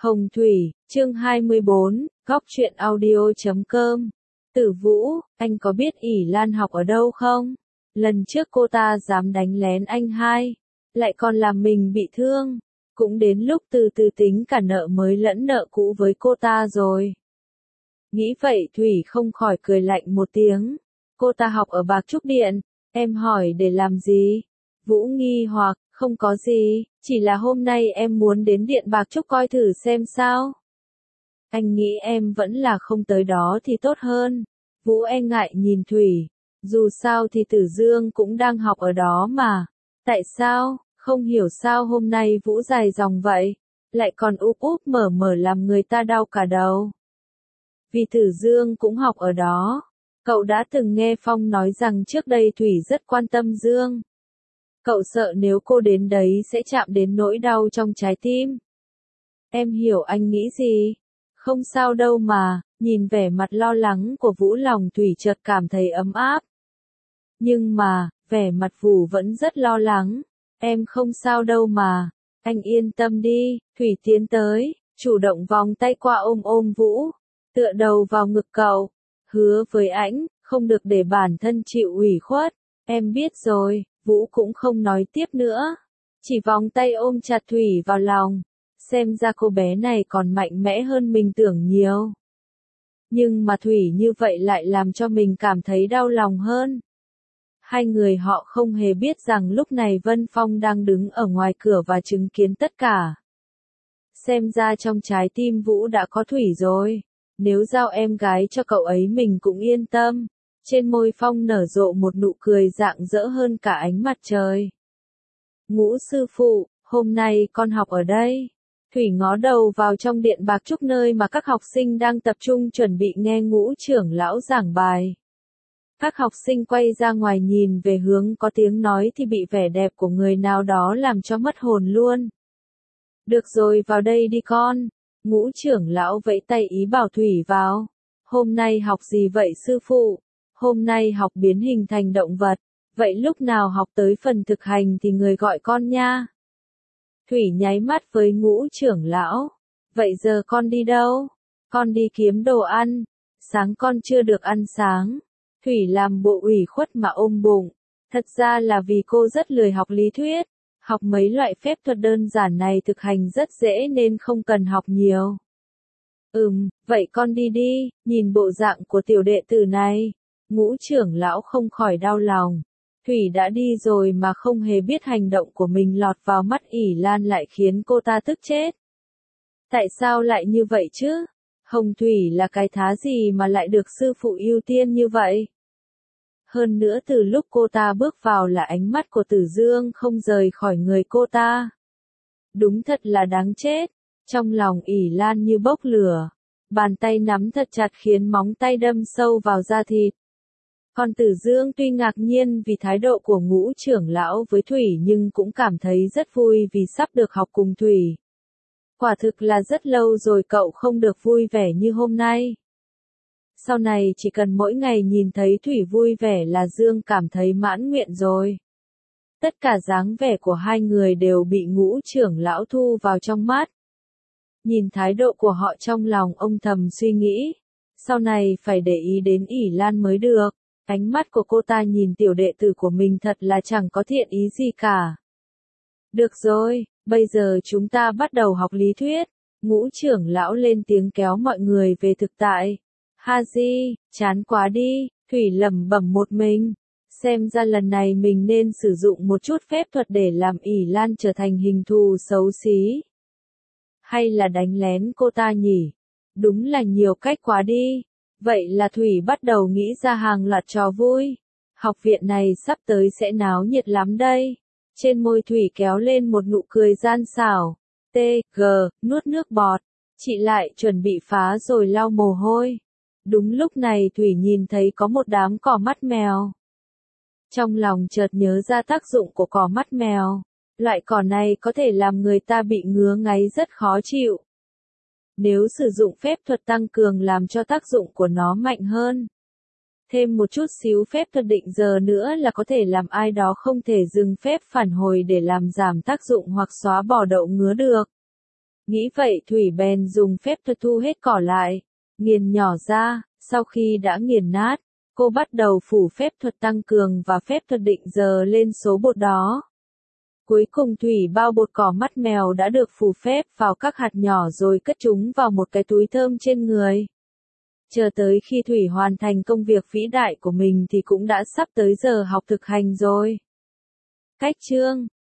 Hồng Thủy, chương 24, góc truyện audio.com. Tử Vũ, anh có biết ỷ Lan học ở đâu không? Lần trước cô ta dám đánh lén anh hai, lại còn làm mình bị thương. Cũng đến lúc từ từ tính cả nợ mới lẫn nợ cũ với cô ta rồi. Nghĩ vậy Thủy không khỏi cười lạnh một tiếng. Cô ta học ở Bạc Trúc Điện, em hỏi để làm gì? Vũ nghi hoặc, không có gì, chỉ là hôm nay em muốn đến Điện Bạc Trúc coi thử xem sao. Anh nghĩ em vẫn là không tới đó thì tốt hơn. Vũ e ngại nhìn Thủy, dù sao thì Tử Dương cũng đang học ở đó mà. Tại sao, không hiểu sao hôm nay Vũ dài dòng vậy, lại còn úp úp mở mở làm người ta đau cả đầu. Vì Tử Dương cũng học ở đó. Cậu đã từng nghe Phong nói rằng trước đây Thủy rất quan tâm Dương. Cậu sợ nếu cô đến đấy sẽ chạm đến nỗi đau trong trái tim. Em hiểu anh nghĩ gì? Không sao đâu mà, nhìn vẻ mặt lo lắng của Vũ lòng Thủy chợt cảm thấy ấm áp. Nhưng mà, vẻ mặt Vũ vẫn rất lo lắng. Em không sao đâu mà, anh yên tâm đi. Thủy tiến tới, chủ động vòng tay qua ôm Vũ, tựa đầu vào ngực cậu, hứa với anh, không được để bản thân chịu ủy khuất. Em biết rồi. Vũ cũng không nói tiếp nữa, chỉ vòng tay ôm chặt Thủy vào lòng. Xem ra cô bé này còn mạnh mẽ hơn mình tưởng nhiều. Nhưng mà Thủy như vậy lại làm cho mình cảm thấy đau lòng hơn. Hai người họ không hề biết rằng lúc này Vân Phong đang đứng ở ngoài cửa và chứng kiến tất cả. Xem ra trong trái tim Vũ đã có Thủy rồi. Nếu giao em gái cho cậu ấy mình cũng yên tâm. Trên môi Phong nở rộ một nụ cười rạng rỡ hơn cả ánh mặt trời. Ngũ sư phụ, hôm nay con học ở đây. Thủy ngó đầu vào trong Điện Bạc Trúc nơi mà các học sinh đang tập trung chuẩn bị nghe Ngũ trưởng lão giảng bài. Các học sinh quay ra ngoài nhìn về hướng có tiếng nói thì bị vẻ đẹp của người nào đó làm cho mất hồn luôn. Được rồi, vào đây đi con. Ngũ trưởng lão vẫy tay ý bảo Thủy vào. Hôm nay học gì vậy sư phụ? Hôm nay học biến hình thành động vật, vậy lúc nào học tới phần thực hành thì người gọi con nha. Thủy nháy mắt với Ngũ trưởng lão. Vậy giờ con đi đâu? Con đi kiếm đồ ăn. Sáng con chưa được ăn sáng. Thủy làm bộ ủy khuất mà ôm bụng. Thật ra là vì cô rất lười học lý thuyết. Học mấy loại phép thuật đơn giản này thực hành rất dễ nên không cần học nhiều. Vậy con đi đi, nhìn bộ dạng của tiểu đệ tử này. Ngũ trưởng lão không khỏi đau lòng. Thủy đã đi rồi mà không hề biết hành động của mình lọt vào mắt ỷ Lan lại khiến cô ta tức chết. Tại sao lại như vậy chứ? Hồng Thủy là cái thá gì mà lại được sư phụ ưu tiên như vậy? Hơn nữa từ lúc cô ta bước vào là ánh mắt của Tử Dương không rời khỏi người cô ta. Đúng thật là đáng chết. Trong lòng ỷ Lan như bốc lửa. Bàn tay nắm thật chặt khiến móng tay đâm sâu vào da thịt. Còn Tử Dương tuy ngạc nhiên vì thái độ của Ngũ trưởng lão với Thủy nhưng cũng cảm thấy rất vui vì sắp được học cùng Thủy. Quả thực là rất lâu rồi cậu không được vui vẻ như hôm nay. Sau này chỉ cần mỗi ngày nhìn thấy Thủy vui vẻ là Dương cảm thấy mãn nguyện rồi. Tất cả dáng vẻ của hai người đều bị Ngũ trưởng lão thu vào trong mắt. Nhìn thái độ của họ trong lòng ông thầm suy nghĩ. Sau này phải để ý đến ỷ Lan mới được. Ánh mắt của cô ta nhìn tiểu đệ tử của mình thật là chẳng có thiện ý gì cả. Được rồi, bây giờ chúng ta bắt đầu học lý thuyết. Ngũ trưởng lão lên tiếng kéo mọi người về thực tại. Haji, chán quá đi, Thủy lẩm bẩm một mình. Xem ra lần này mình nên sử dụng một chút phép thuật để làm ỷ Lan trở thành hình thù xấu xí. Hay là đánh lén cô ta nhỉ? Đúng là nhiều cách quá đi. Vậy là Thủy bắt đầu nghĩ ra hàng loạt trò vui. Học viện này sắp tới sẽ náo nhiệt lắm đây. Trên môi Thủy kéo lên một nụ cười gian xảo. Nuốt nước bọt. Chị lại chuẩn bị phá rồi lau mồ hôi. Đúng lúc này Thủy nhìn thấy có một đám cỏ mắt mèo. Trong lòng chợt nhớ ra tác dụng của cỏ mắt mèo. Loại cỏ này có thể làm người ta bị ngứa ngáy rất khó chịu. Nếu sử dụng phép thuật tăng cường làm cho tác dụng của nó mạnh hơn. Thêm một chút xíu phép thuật định giờ nữa là có thể làm ai đó không thể dừng phép phản hồi để làm giảm tác dụng hoặc xóa bỏ đậu ngứa được. Nghĩ vậy Thủy bèn dùng phép thuật thu hết cỏ lại, nghiền nhỏ ra, sau khi đã nghiền nát, cô bắt đầu phủ phép thuật tăng cường và phép thuật định giờ lên số bột đó. Cuối cùng Thủy bao bột cỏ mắt mèo đã được phủ phép vào các hạt nhỏ rồi cất chúng vào một cái túi thơm trên người. Chờ tới khi Thủy hoàn thành công việc vĩ đại của mình thì cũng đã sắp tới giờ học thực hành rồi. Cách chương